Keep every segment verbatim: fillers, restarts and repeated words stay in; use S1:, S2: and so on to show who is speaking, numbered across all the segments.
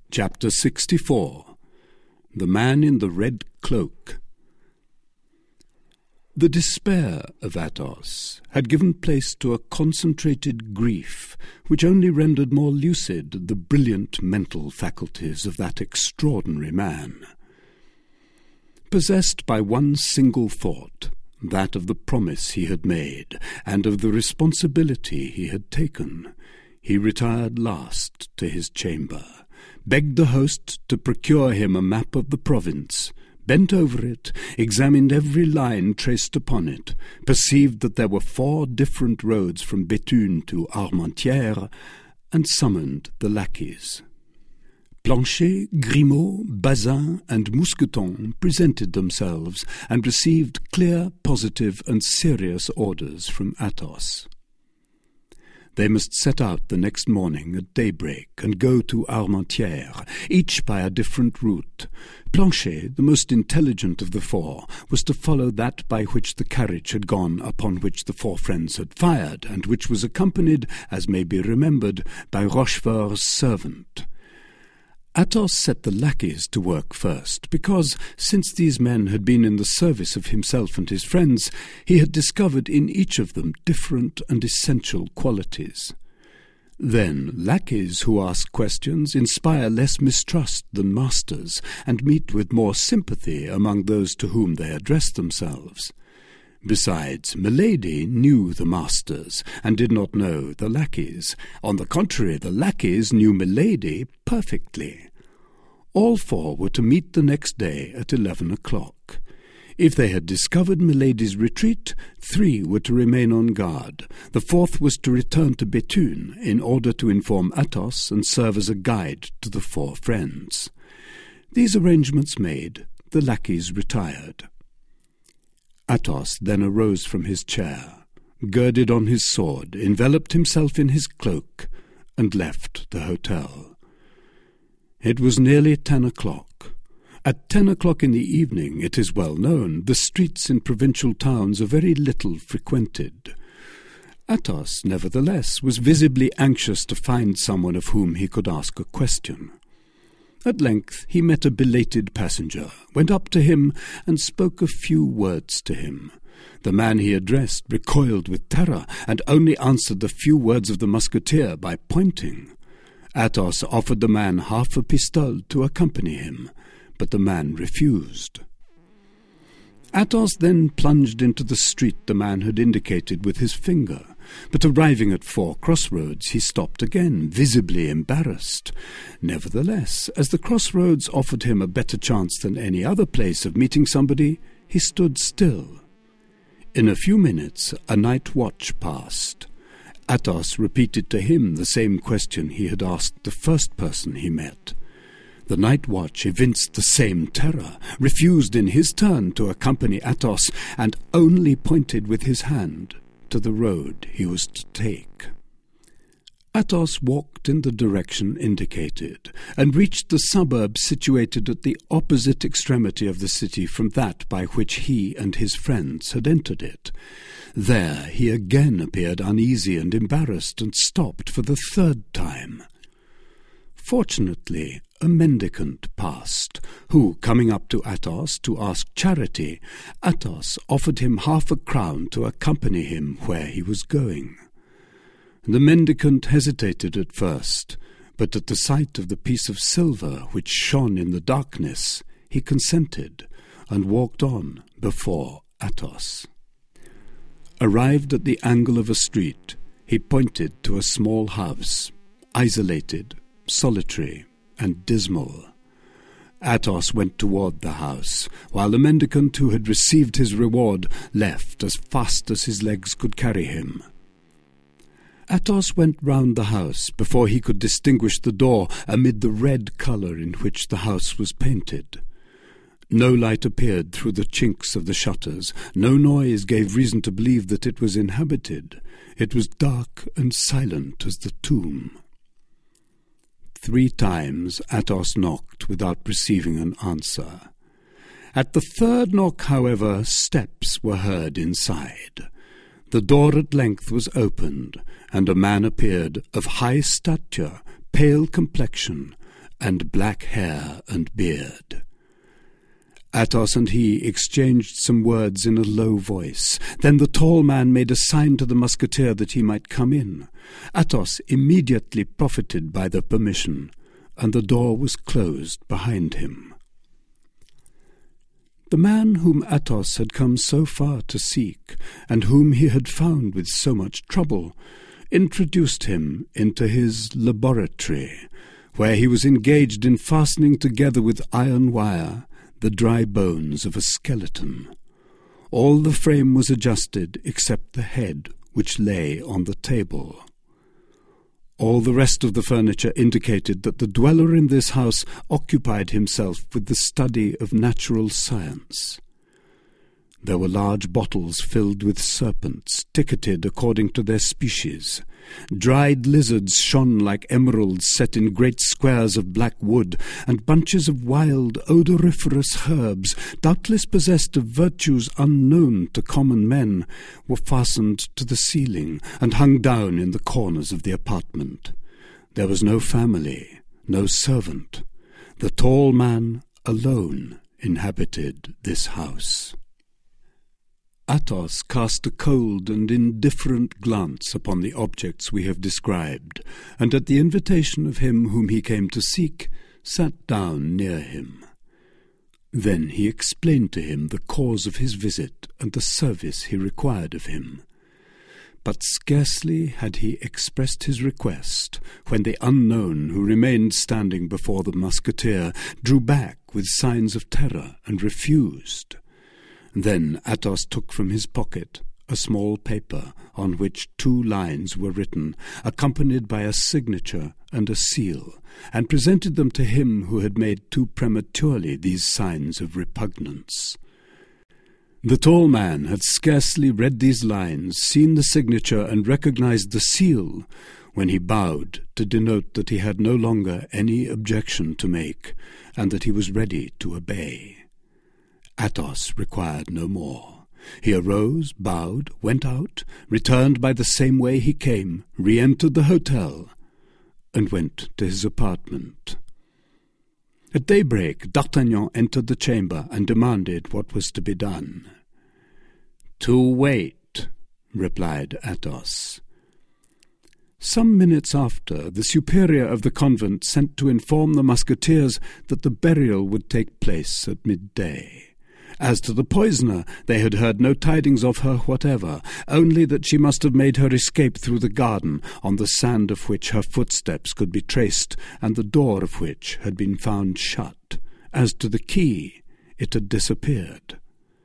S1: Chapter sixty-four. The Man in the Red Cloak. The despair of Athos had given place to a concentrated grief which only rendered more lucid the brilliant mental faculties of that extraordinary man. Possessed by one single thought, that of the promise he had made, and of the responsibility he had taken, he retired last to his chamber, begged the host to procure him a map of the province, bent over it, examined every line traced upon it, perceived that there were four different roads from Béthune to Armentières, and summoned the lackeys. Planchet, Grimaud, Bazin, and Mousqueton presented themselves and received clear, positive, and serious orders from Athos. They must set out the next morning at daybreak and go to Armentières, each by a different route. Planchet, the most intelligent of the four, was to follow that by which the carriage had gone upon which the four friends had fired, and which was accompanied, as may be remembered, by Rochefort's servant. Athos set the lackeys to work first, because, since these men had been in the service of himself and his friends, he had discovered in each of them different and essential qualities. Then lackeys who ask questions inspire less mistrust than masters, and meet with more sympathy among those to whom they address themselves. Besides, Milady knew the masters, and did not know the lackeys. On the contrary, the lackeys knew Milady perfectly. All four were to meet the next day at eleven o'clock. If they had discovered Milady's retreat, three were to remain on guard. The fourth was to return to Béthune in order to inform Athos and serve as a guide to the four friends. These arrangements made, the lackeys retired. Athos then arose from his chair, girded on his sword, enveloped himself in his cloak, and left the hotel. It was nearly ten o'clock. At ten o'clock in the evening, it is well known, the streets in provincial towns are very little frequented. Athos, nevertheless, was visibly anxious to find someone of whom he could ask a question. At length he met a belated passenger, went up to him, and spoke a few words to him. The man he addressed recoiled with terror, and only answered the few words of the musketeer by pointing. Athos offered the man half a pistole to accompany him, but the man refused. Athos then plunged into the street the man had indicated with his finger, but arriving at four crossroads he stopped again, visibly embarrassed. Nevertheless, as the crossroads offered him a better chance than any other place of meeting somebody, he stood still. In a few minutes a night watch passed. Athos repeated to him the same question he had asked the first person he met. The night watch evinced the same terror, refused in his turn to accompany Athos, and only pointed with his hand to the road he was to take. Athos walked in the direction indicated, and reached the suburb situated at the opposite extremity of the city from that by which he and his friends had entered it. There he again appeared uneasy and embarrassed, and stopped for the third time. Fortunately, a mendicant passed, who, coming up to Athos to ask charity, Athos offered him half a crown to accompany him where he was going. The mendicant hesitated at first, but at the sight of the piece of silver which shone in the darkness, he consented, and walked on before Athos. Arrived at the angle of a street, he pointed to a small house, isolated, solitary, and dismal. Athos went toward the house, while the mendicant who had received his reward left as fast as his legs could carry him. Athos went round the house before he could distinguish the door amid the red colour in which the house was painted. No light appeared through the chinks of the shutters. No noise gave reason to believe that it was inhabited. It was dark and silent as the tomb. Three times Athos knocked without receiving an answer. At the third knock, however, steps were heard inside. The door at length was opened, and a man appeared of high stature, pale complexion, and black hair and beard. Athos and he exchanged some words in a low voice. Then the tall man made a sign to the musketeer that he might come in. Athos immediately profited by the permission, and the door was closed behind him. The man whom Athos had come so far to seek, and whom he had found with so much trouble, introduced him into his laboratory, where he was engaged in fastening together with iron wire the dry bones of a skeleton. All the frame was adjusted except the head, which lay on the table. All the rest of the furniture indicated that the dweller in this house occupied himself with the study of natural science. There were large bottles filled with serpents, ticketed according to their species. Dried lizards shone like emeralds set in great squares of black wood, and bunches of wild, odoriferous herbs, doubtless possessed of virtues unknown to common men, were fastened to the ceiling and hung down in the corners of the apartment. There was no family, no servant. The tall man alone inhabited this house. Athos cast a cold and indifferent glance upon the objects we have described, and at the invitation of him whom he came to seek, sat down near him. Then he explained to him the cause of his visit and the service he required of him. But scarcely had he expressed his request, when the unknown who remained standing before the musketeer drew back with signs of terror and refused. Then Athos took from his pocket a small paper on which two lines were written, accompanied by a signature and a seal, and presented them to him who had made too prematurely these signs of repugnance. The tall man had scarcely read these lines, seen the signature, and recognized the seal, when he bowed to denote that he had no longer any objection to make, and that he was ready to obey. Athos required no more. He arose, bowed, went out, returned by the same way he came, re-entered the hotel, and went to his apartment. At daybreak, D'Artagnan entered the chamber and demanded what was to be done. "To wait," replied Athos. Some minutes after, the superior of the convent sent to inform the musketeers that the burial would take place at midday. As to the poisoner, they had heard no tidings of her whatever, only that she must have made her escape through the garden, on the sand of which her footsteps could be traced, and the door of which had been found shut. As to the key, it had disappeared.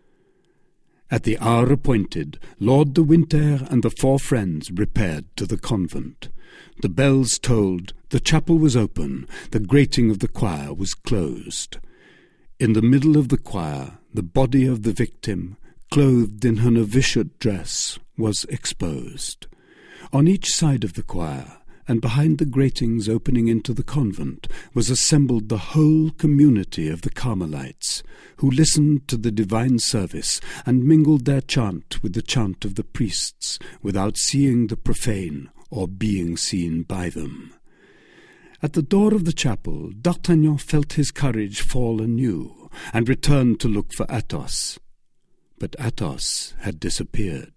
S1: At the hour appointed, Lord de Winter and the four friends repaired to the convent. The bells tolled, the chapel was open, the grating of the choir was closed. In the middle of the choir, the body of the victim, clothed in her novitiate dress, was exposed. On each side of the choir, and behind the gratings opening into the convent, was assembled the whole community of the Carmelites, who listened to the divine service and mingled their chant with the chant of the priests, without seeing the profane or being seen by them. At the door of the chapel, D'Artagnan felt his courage fall anew, and returned to look for Athos. But Athos had disappeared.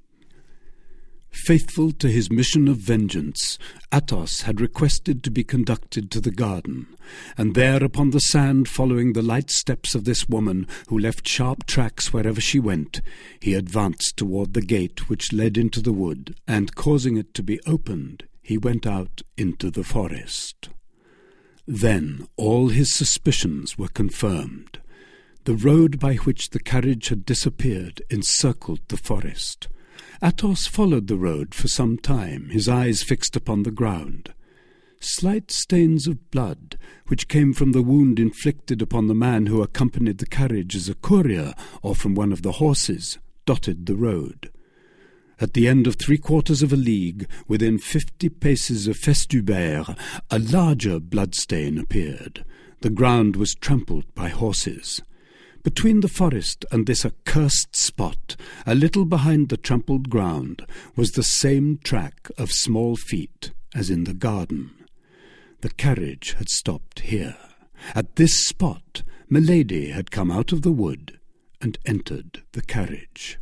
S1: Faithful to his mission of vengeance, Athos had requested to be conducted to the garden, and there upon the sand, following the light steps of this woman, who left sharp tracks wherever she went, he advanced toward the gate which led into the wood, and causing it to be opened, he went out into the forest. Then all his suspicions were confirmed. The road by which the carriage had disappeared encircled the forest. Athos followed the road for some time, his eyes fixed upon the ground. Slight stains of blood, which came from the wound inflicted upon the man who accompanied the carriage as a courier or from one of the horses, dotted the road. At the end of three quarters of a league, within fifty paces of Festubert, a larger bloodstain appeared. The ground was trampled by horses. Between the forest and this accursed spot, a little behind the trampled ground, was the same track of small feet as in the garden. The carriage had stopped here. At this spot, Milady had come out of the wood and entered the carriage.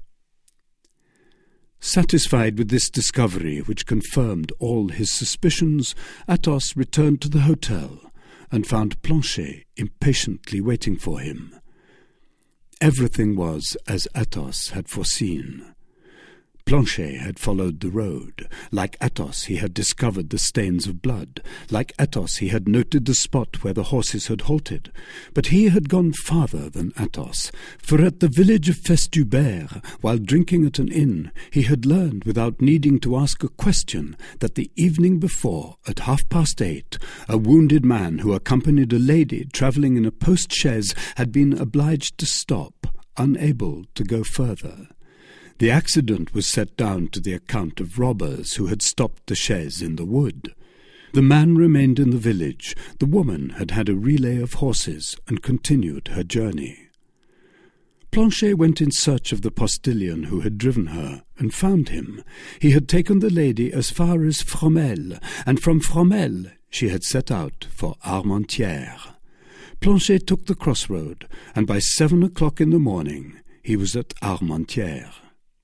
S1: Satisfied with this discovery, which confirmed all his suspicions, Athos returned to the hotel and found Planchet impatiently waiting for him. Everything was as Athos had foreseen. Planchet had followed the road. Like Athos, he had discovered the stains of blood. Like Athos, he had noted the spot where the horses had halted. But he had gone farther than Athos, for at the village of Festubert, while drinking at an inn, he had learned, without needing to ask a question, that the evening before, at half past eight, a wounded man who accompanied a lady travelling in a post-chaise had been obliged to stop, unable to go further. The accident was set down to the account of robbers who had stopped the chaise in the wood. The man remained in the village. The woman had had a relay of horses and continued her journey. Planchet went in search of the postilion who had driven her, and found him. He had taken the lady as far as Fromelles, and from Fromelles she had set out for Armentières. Planchet took the crossroad, and by seven o'clock in the morning he was at Armentières.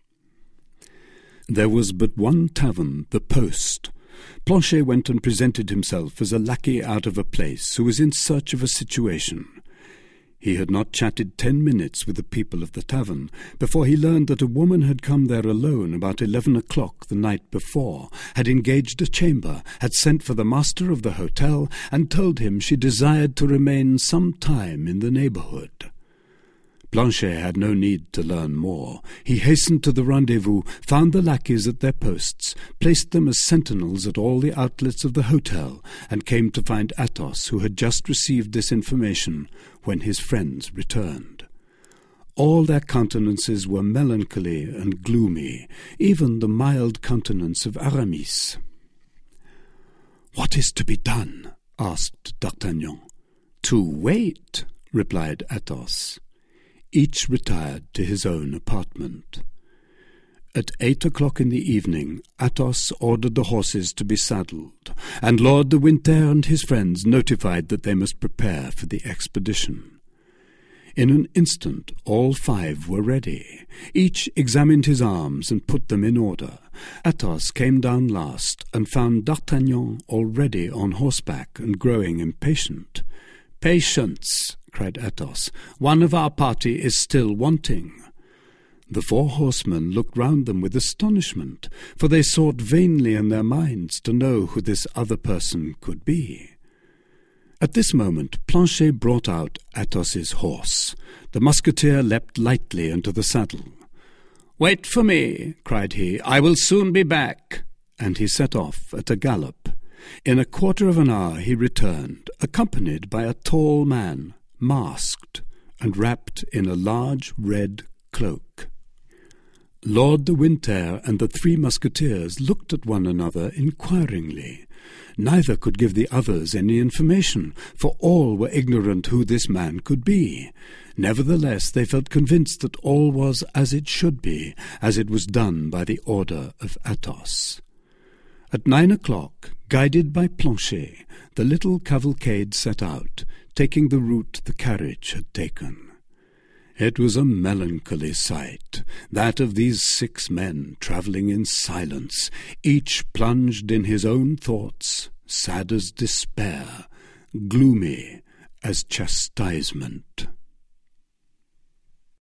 S1: There was but one tavern, the Post. Planchet went and presented himself as a lackey out of a place who was in search of a situation. He had not chatted ten minutes with the people of the tavern before he learned that a woman had come there alone about eleven o'clock the night before, had engaged a chamber, had sent for the master of the hotel, and told him she desired to remain some time in the neighbourhood. Planchet had no need to learn more. He hastened to the rendezvous, found the lackeys at their posts, placed them as sentinels at all the outlets of the hotel, and came to find Athos, who had just received this information when his friends returned. All their countenances were melancholy and gloomy, even the mild countenance of Aramis. "What is to be done?" asked D'Artagnan. "To wait," replied Athos. Each retired to his own apartment. At eight o'clock in the evening, Athos ordered the horses to be saddled, and Lord de Winter and his friends notified that they must prepare for the expedition. In an instant all five were ready. Each examined his arms and put them in order. Athos came down last, and found D'Artagnan already on horseback and growing impatient. "Patience!" cried Athos. "One of our party is still wanting." The four horsemen looked round them with astonishment, for they sought vainly in their minds to know who this other person could be. At this moment Planchet brought out Athos's horse. The musketeer leapt lightly into the saddle. "Wait for me," cried he. "I will soon be back." And he set off at a gallop. In a quarter of an hour he returned, accompanied by a tall man, masked, and wrapped in a large red cloak. Lord de Winter and the three musketeers looked at one another inquiringly. Neither could give the others any information, for all were ignorant who this man could be. Nevertheless, they felt convinced that all was as it should be, as it was done by the order of Athos. At nine o'clock, guided by Planchet, the little cavalcade set out, taking the route the carriage had taken. It was a melancholy sight, that of these six men travelling in silence, each plunged in his own thoughts, sad as despair, gloomy as chastisement.